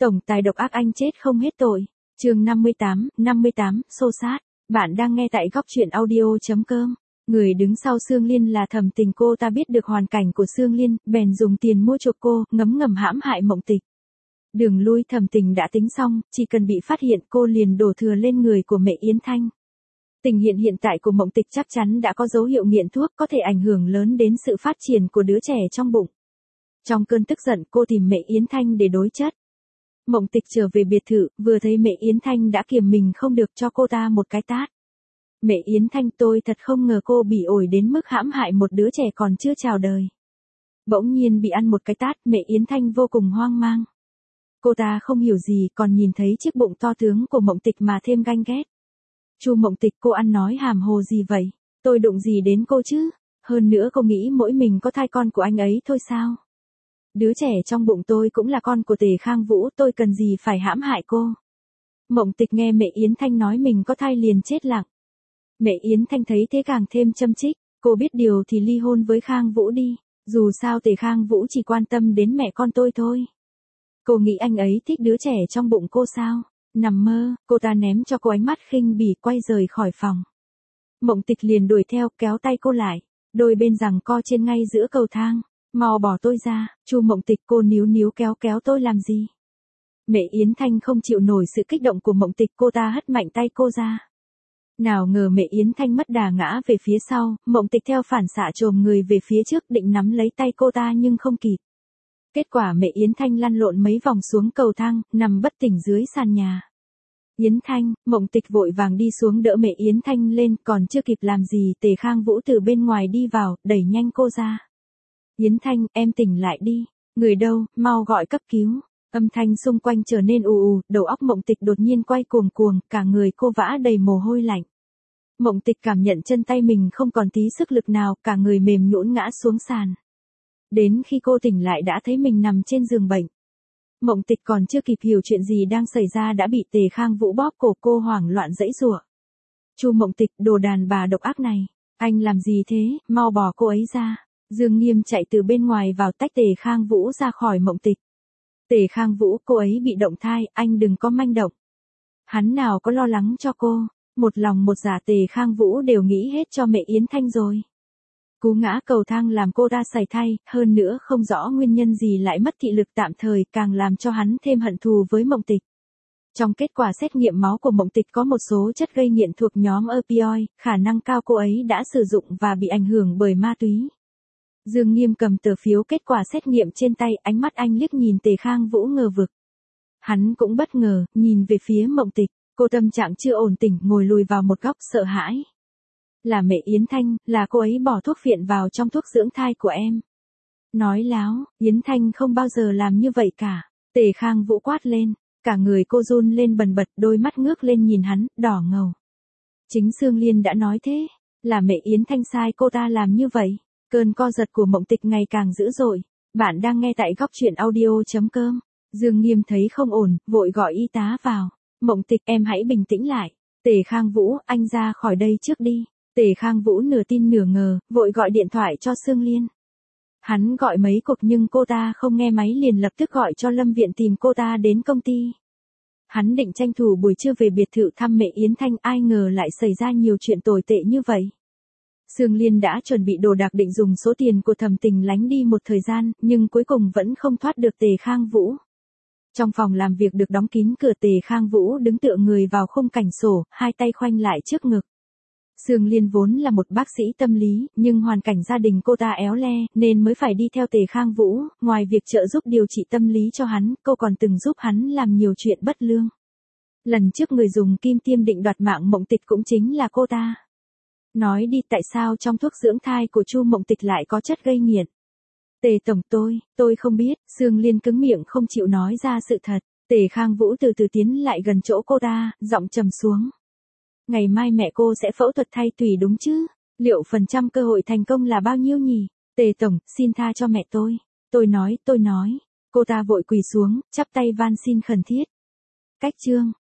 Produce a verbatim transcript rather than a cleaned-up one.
Tổng tài độc ác anh chết không hết tội. Chương năm mươi tám, năm mươi tám, xô xát. Bạn đang nghe tại góc truyện audio.com. Người đứng sau Sương Liên là Thẩm Tình, cô ta biết được hoàn cảnh của Sương Liên, bèn dùng tiền mua chuộc cô, ngấm ngầm hãm hại Mộng Tịch. Đường lui Thẩm Tình đã tính xong, chỉ cần bị phát hiện cô liền đổ thừa lên người của mẹ Yến Thanh. Tình hiện hiện tại của Mộng Tịch chắc chắn đã có dấu hiệu nghiện thuốc, có thể ảnh hưởng lớn đến sự phát triển của đứa trẻ trong bụng. Trong cơn tức giận cô tìm mẹ Yến Thanh để đối chất. Mộng Tịch trở về biệt thự, vừa thấy mẹ Yến Thanh đã kiềm mình không được, cho cô ta một cái tát. Mẹ Yến Thanh, tôi thật không ngờ cô bị ổi đến mức hãm hại một đứa trẻ còn chưa chào đời. Bỗng nhiên bị ăn một cái tát, mẹ Yến Thanh vô cùng hoang mang. Cô ta không hiểu gì, còn nhìn thấy chiếc bụng to tướng của Mộng Tịch mà thêm ganh ghét. Chu Mộng Tịch, cô ăn nói hàm hồ gì vậy? Tôi đụng gì đến cô chứ? Hơn nữa cô nghĩ mỗi mình có thai con của anh ấy thôi sao? Đứa trẻ trong bụng tôi cũng là con của Tề Khang Vũ, tôi cần gì phải hãm hại cô? Mộng Tịch nghe mẹ Yến Thanh nói mình có thai liền chết lặng. Mẹ Yến Thanh thấy thế càng thêm châm chích, cô biết điều thì ly hôn với Khang Vũ đi, dù sao Tề Khang Vũ chỉ quan tâm đến mẹ con tôi thôi. Cô nghĩ anh ấy thích đứa trẻ trong bụng cô sao? Nằm mơ, cô ta ném cho cô ánh mắt khinh bỉ, quay rời khỏi phòng. Mộng Tịch liền đuổi theo, kéo tay cô lại, đôi bên giằng co trên ngay giữa cầu thang. Mau bỏ tôi ra, Chu Mộng Tịch, cô níu níu kéo kéo tôi làm gì? Mẹ Yến Thanh không chịu nổi sự kích động của Mộng Tịch, cô ta hất mạnh tay cô ra. Nào ngờ mẹ Yến Thanh mất đà ngã về phía sau, Mộng Tịch theo phản xạ chồm người về phía trước định nắm lấy tay cô ta nhưng không kịp. Kết quả mẹ Yến Thanh lăn lộn mấy vòng xuống cầu thang, nằm bất tỉnh dưới sàn nhà. Yến Thanh, Mộng Tịch vội vàng đi xuống đỡ mẹ Yến Thanh lên, còn chưa kịp làm gì Tề Khang Vũ từ bên ngoài đi vào, đẩy nhanh cô ra. Yến Thanh, em tỉnh lại đi. Người đâu, mau gọi cấp cứu. Âm thanh xung quanh trở nên ù ù, đầu óc Mộng Tịch đột nhiên quay cuồng cuồng, cả người cô vã đầy mồ hôi lạnh. Mộng Tịch cảm nhận chân tay mình không còn tí sức lực nào, cả người mềm nhũn ngã xuống sàn. Đến khi cô tỉnh lại đã thấy mình nằm trên giường bệnh. Mộng Tịch còn chưa kịp hiểu chuyện gì đang xảy ra đã bị Tề Khang Vũ bóp cổ, cô hoảng loạn giãy giụa. Chu Mộng Tịch, đồ đàn bà độc ác này, anh làm gì thế, mau bỏ cô ấy ra. Dương Nghiêm chạy từ bên ngoài vào tách Tề Khang Vũ ra khỏi Mộng Tịch. Tề Khang Vũ, cô ấy bị động thai, anh đừng có manh động. Hắn nào có lo lắng cho cô, một lòng một dạ Tề Khang Vũ đều nghĩ hết cho mẹ Yến Thanh rồi. Cú ngã cầu thang làm cô ta sảy thai, hơn nữa không rõ nguyên nhân gì lại mất thị lực tạm thời, càng làm cho hắn thêm hận thù với Mộng Tịch. Trong kết quả xét nghiệm máu của Mộng Tịch có một số chất gây nghiện thuộc nhóm opioid, khả năng cao cô ấy đã sử dụng và bị ảnh hưởng bởi ma túy. Dương Nghiêm cầm tờ phiếu kết quả xét nghiệm trên tay, ánh mắt anh liếc nhìn Tề Khang Vũ ngờ vực. Hắn cũng bất ngờ, nhìn về phía Mộng Tịch, cô tâm trạng chưa ổn định, ngồi lùi vào một góc sợ hãi. Là mẹ Yến Thanh, là cô ấy bỏ thuốc phiện vào trong thuốc dưỡng thai của em. Nói láo, Yến Thanh không bao giờ làm như vậy cả. Tề Khang Vũ quát lên, cả người cô run lên bần bật, đôi mắt ngước lên nhìn hắn, đỏ ngầu. Chính Sương Liên đã nói thế, là mẹ Yến Thanh sai cô ta làm như vậy. Cơn co giật của Mộng Tịch ngày càng dữ dội. Bạn đang nghe tại góc truyện audio.com. Dương Nghiêm thấy không ổn, vội gọi y tá vào. Mộng Tịch, em hãy bình tĩnh lại. Tề Khang Vũ, anh ra khỏi đây trước đi. Tề Khang Vũ nửa tin nửa ngờ, vội gọi điện thoại cho Sương Liên. Hắn gọi mấy cuộc nhưng cô ta không nghe máy, liền lập tức gọi cho Lâm Viện tìm cô ta đến công ty. Hắn định tranh thủ buổi trưa về biệt thự thăm mẹ Yến Thanh, ai ngờ lại xảy ra nhiều chuyện tồi tệ như vậy. Sương Liên đã chuẩn bị đồ đạc định dùng số tiền của Thẩm Tình lánh đi một thời gian, nhưng cuối cùng vẫn không thoát được Tề Khang Vũ. Trong phòng làm việc được đóng kín cửa, Tề Khang Vũ đứng tựa người vào khung cảnh sổ, hai tay khoanh lại trước ngực. Sương Liên vốn là một bác sĩ tâm lý, nhưng hoàn cảnh gia đình cô ta éo le, nên mới phải đi theo Tề Khang Vũ, ngoài việc trợ giúp điều trị tâm lý cho hắn, cô còn từng giúp hắn làm nhiều chuyện bất lương. Lần trước người dùng kim tiêm định đoạt mạng Mộng Tịch cũng chính là cô ta. Nói đi, tại sao trong thuốc dưỡng thai của Chu Mộng Tịch lại có chất gây nghiện? Tề tổng, tôi, tôi không biết. Sương Liên cứng miệng không chịu nói ra sự thật. Tề Khang Vũ từ từ tiến lại gần chỗ cô ta, giọng trầm xuống. Ngày mai mẹ cô sẽ phẫu thuật thay tủy đúng chứ? Liệu phần trăm cơ hội thành công là bao nhiêu nhỉ? Tề tổng, xin tha cho mẹ tôi. Tôi nói, tôi nói. Cô ta vội quỳ xuống, chắp tay van xin khẩn thiết. Cách chương.